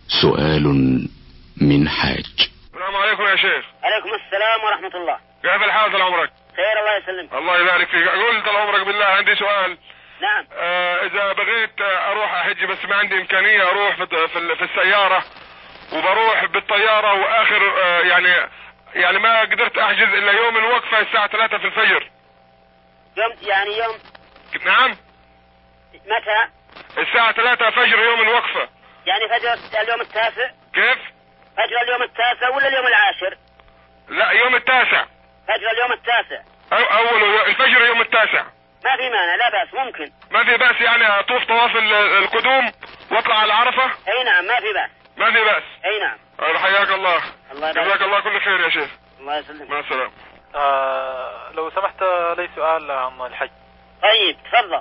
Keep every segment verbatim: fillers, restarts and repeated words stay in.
سؤال من حاج. السلام عليكم يا شيخ. عليكم السلام ورحمة الله. كيف الحال طال عمرك؟ خير الله يسلمك. الله يبارك فيك. اقول طال عمرك بالله عندي سؤال. نعم. آه اذا بغيت اروح احج بس ما عندي امكانية اروح في في السيارة وبروح بالطيارة واخر آه يعني يعني ما قدرت احجز الا يوم الوقفة الساعة ثلاثة في الفجر. يوم يعني يوم. نعم. متى؟ الساعة ثلاثة فجر يوم الوقفة. يعني فجر اليوم التاسع؟ كيف؟ فجر اليوم التاسع ولا اليوم العاشر؟ لا يوم التاسع. فجر اليوم التاسع. أو اول الفجر يوم التاسع. ما في مانع، لا بأس، ممكن. ما في بأس يعني اطوف طواف القدوم واطلع على عرفة؟ اي نعم ما في بأس. ما في بأس. اي نعم. حياك الله. الله يبارك. جزاك الله كل خير يا شيخ. الله يسلمك. مع السلامة. آه لو سمحت لي سؤال عن الحج. طيب تفضل.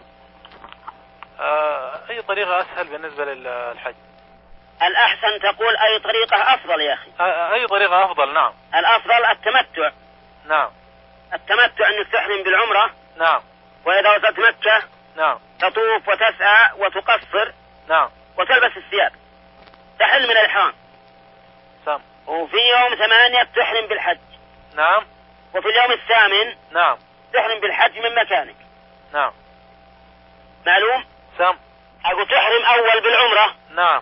آه اي طريقة اسهل بالنسبة للحج؟ الأحسن تقول أي طريقة أفضل يا أخي. أي طريقة أفضل؟ نعم. الأفضل التمتع. نعم. التمتع أنك تحرم بالعمرة. نعم. وإذا وصلت مكة. نعم. تطوف وتسعى وتقصر. نعم. وتلبس الثياب. تحل من الإحرام. سام. وفي يوم ثمانية تحرم بالحج. نعم. وفي اليوم الثامن. نعم. تحرم بالحج من مكانك. نعم. معلوم؟ سام. أقول تحرم أول بالعمرة. نعم.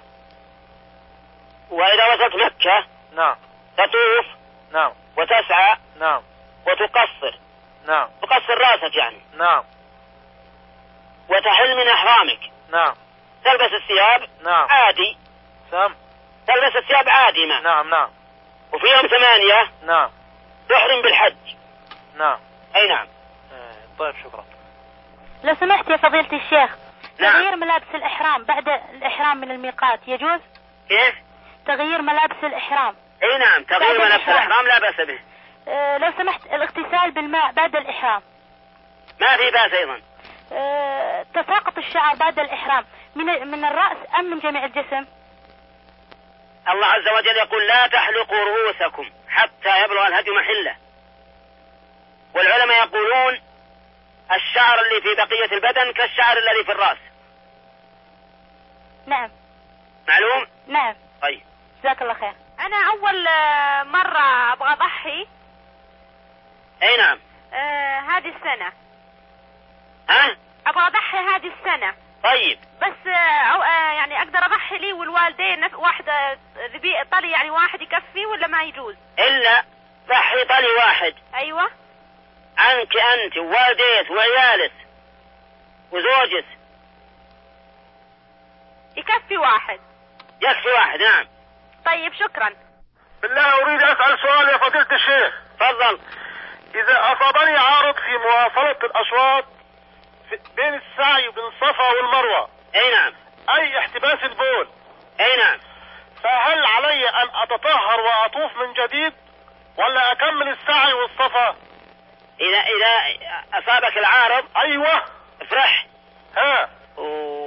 وإذا وصلت مكة. نعم. تطوف. نعم. وتسعى. نعم. وتقصر. نعم. تقصر راسك يعني. نعم. وتحل من أحرامك. نعم. تلبس الثياب. نعم. عادي. سام. تلبس الثياب عادي ما. نعم. نعم. وفي يوم ثمانية. نعم. تحرم بالحج. نعم. أي نعم. آه طيب شكرا. لو سمحت يا فضيلة الشيخ. نعم. تغيير ملابس الإحرام بعد الإحرام من الميقات يجوز؟ كيف؟ تغيير ملابس الإحرام. اي نعم تغيير ملابس الإحرام لا بأس به. أه لو سمحت الاغتسال بالماء بعد الإحرام. ما في بأس أيضا. أه تساقط الشعر بعد الإحرام من من الرأس أم من جميع الجسم؟ الله عز وجل يقول لا تحلقوا رؤوسكم حتى يبلغ الهدي محله. والعلماء يقولون الشعر اللي في بقية البدن كالشعر الذي في الرأس. نعم. معلوم؟ نعم. طيب. جزاك الله خير. أنا أول مرة أبغى أضحي. أي نعم. آه هذه السنة. ها؟ أبغى أضحي هذه السنة. طيب. بس آه آه يعني أقدر أضحي لي والوالدين نف... واحدة ذبي طلي يعني واحد يكفي ولا ما يجوز؟ إلا ضحي طلي واحد. أيوة. عنك أنت ووالديك وعيالك وزوجك. يكفي واحد. يكفي واحد نعم. طيب شكرا. بالله أريد أسأل سؤال يا فضيلة الشيخ. تفضل. إذا أصابني عارض في مواصلة الأشواط بين السعي وبين الصفا والمروة. أي نعم. أي احتباس البول. أي نعم. فهل علي أن أتطهر وأطوف من جديد ولا أكمل السعي والصفا؟ إذا إذا أصابك العارض. أيوة. افرح. ها. و...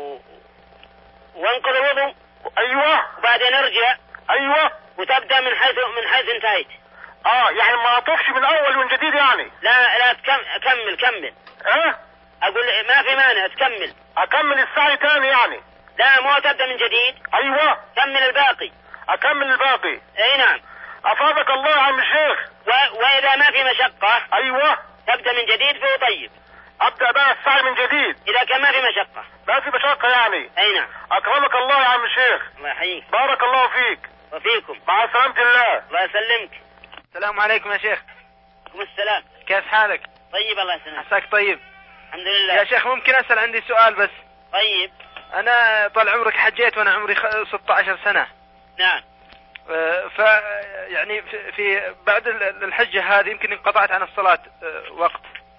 وانقض الوضوء. أيوة. وبعدين ارجع. أيوة. وتبدأ من حيث من حيث انتهيت. اه يعني ما اطوفش من اول من جديد يعني. لا لا تكم... كمل كمل. اه اقول ما في مانع تكمل. اكمل السعي تاني يعني. لا مو تبدأ من جديد. ايوه. كمل الباقي. اكمل الباقي. اي نعم. افادك الله يا عم الشيخ. و... واذا ما في مشقة. ايوه. تبدأ من جديد فهو طيب. ابدأ بقى السعي من جديد. اذا كان ما في مشقة. ما في مشقة يعني. اي نعم. اكرمك الله يا عم الشيخ. الله يحييك. بارك الله فيك. وفيكم. مع سلامة الله. الله يسلمك. السلام عليكم يا شيخ. عليكم السلام. كيف حالك؟ طيب الله يسلمك. عساك طيب. الحمد لله. يا شيخ ممكن أسأل عندي سؤال بس؟ طيب. أنا طال عمرك حجيت وأنا عمري ستة عشر سنة. نعم. ف يعني في, في بعد الحجة هذه يمكن انقطعت عن الصلاة وقت.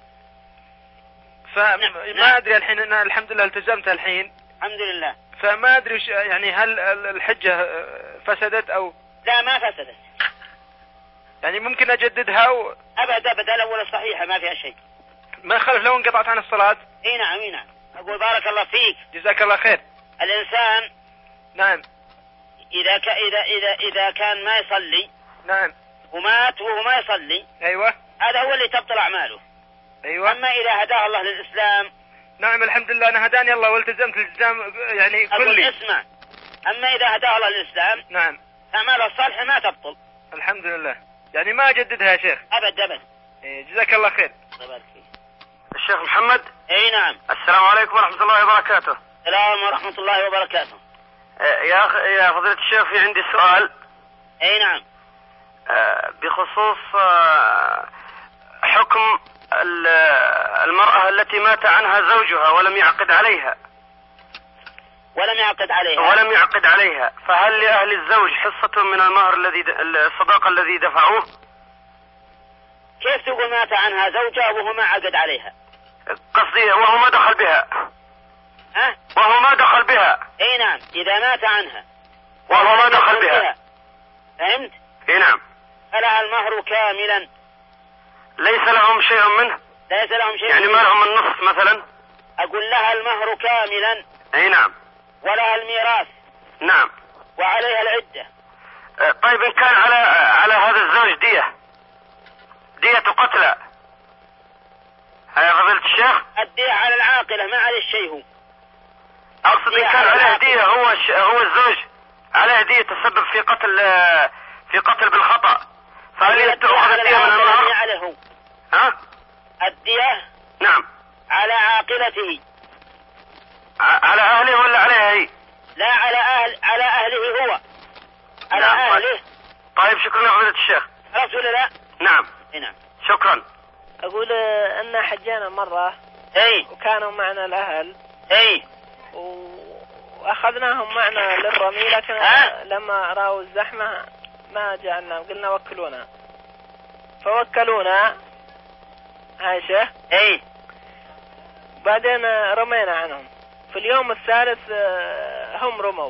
فما نعم. أدري الحين أنا الحمد لله التزمت الحين. الحمد لله. فما أدري يعني هل الحجة فسدت أو لا ما فسدت. يعني ممكن أجددها و... أبدا أبدا الأولى صحيحة ما فيها شيء. ما خلف لو انقطعت عن الصلاة. اي نعم اي نعم. أقول بارك الله فيك. جزاك الله خير. الإنسان. نعم. إذا ك... إذا إذا إذا كان ما يصلي. نعم. ومات وهو ما يصلي. أيوة. هذا هو اللي تبطل أعماله. أيوة. أما إذا هداه الله للإسلام. نعم الحمد لله أنا هداني الله والتزمت الالتزام يعني كلي. أقول اسمع. أما إذا هداها الله الإسلام نعم أعماله الصالحة ما تبطل. الحمد لله، يعني ما أجددها يا شيخ. أبد أبد. إيه جزاك الله خير. الشيخ محمد. اي نعم. السلام عليكم ورحمة الله وبركاته. السلام ورحمة الله وبركاته. يا يا فضيلة الشيخ في عندي سؤال. اي نعم. بخصوص حكم المرأة التي مات عنها زوجها ولم يعقد عليها. ولم يعقد عليها. ولم يعقد عليها، فهل لأهل الزوج حصة من المهر الذي الصداقة الذي دفعوه؟ كيف تقول مات عنها زوجها وهو ما عقد عليها؟ قصدي وهو ما دخل بها. ها؟ وهو ما دخل بها. اي نعم، اذا مات عنها وهو ما دخل بها. بها فهمت؟ اي نعم. فلها المهر كاملا. ليس لهم شيء منه؟ ليس لهم شيء يعني منه. ما لهم النصف مثلا؟ اقول لها المهر كاملا. اي نعم. ولها الميراث. نعم. وعليها العدة. طيب ان كان على على هذا الزوج دية دية قتلى، يا فضيلة الشيخ؟ الدية على العاقلة ما عليه الشيء. هو اقصد ان كان عليه دية هو هو الزوج عليه دية تسبب في قتل في قتل بالخطأ، فهل تأخذ الدية من المهر؟ عليه هو. ها؟ الدية نعم على عاقلته. على اهله ولا عليه هي؟ لا على اهل على اهله هو. على نعم. اهله. طيب شكرا يا فضيلة الشيخ. عرفت ولا لا؟ نعم. نعم. شكرا. اقول ان حجينا مرة. اي. وكانوا معنا الاهل. اي. واخذناهم معنا للرمي، لكن أه؟ لما راوا الزحمة ما جعلنا، قلنا وكلونا فوكلونا. هاي شيخ. اي. بعدين رمينا عنهم. في اليوم الثالث هم رموا.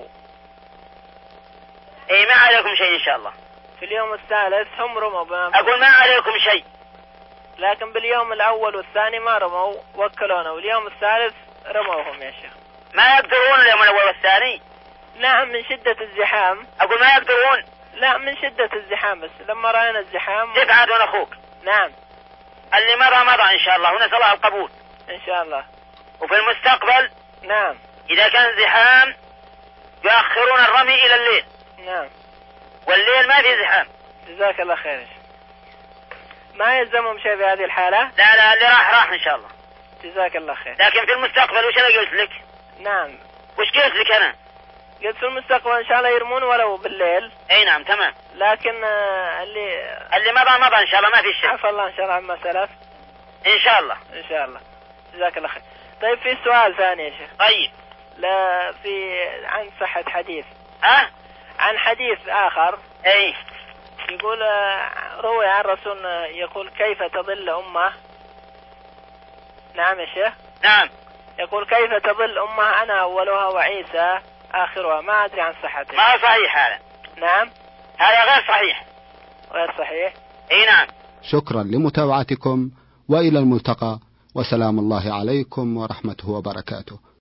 اي ما عليكم شيء ان شاء الله. في اليوم الثالث هم رموا. اقول ما عليكم شيء. لكن باليوم الاول والثاني ما رموا، وكلونا، واليوم الثالث رموهم يا شيخ. ما يقدرون اليوم الاول والثاني؟ نعم من شدة الزحام. اقول ما يقدرون؟ لا من شدة الزحام، بس لما رأينا الزحام. تبعد وانا اخوك. نعم. اللي مضى مضى ان شاء الله، ونسأل الله القبول ان شاء الله. وفي المستقبل نعم اذا كان زحام يؤخرون الرمي الى الليل. نعم. والليل ما في زحام. جزاك الله خير. ما يلزمهم شيء في هذه الحالة؟ لا لا اللي راح راح ان شاء الله. جزاك الله خير. لكن في المستقبل وش انا قلت لك؟ نعم. وش قلت لك انا؟ قلت في المستقبل ان شاء الله يرمون ولو بالليل. اي نعم تمام. لكن اللي اللي مضى مضى ان شاء الله ما في شيء. عفى الله ان شاء الله عما سلف. ان شاء الله. ان شاء الله. جزاك الله خير. طيب في سؤال ثاني يا شيخ. طيب. لا في عن صحة حديث. ها؟ عن حديث آخر. اي. يقول روي عن رسول يقول كيف تضل أمه. نعم يا شيخ. نعم. يقول كيف تضل أمه أنا أولها وعيسى آخرها. ما أدري عن صحته. ما صحيح هذا. نعم. هذا غير صحيح. غير صحيح. اي نعم. شكرا لمتابعتكم وإلى الملتقى، وسلام الله عليكم ورحمته وبركاته.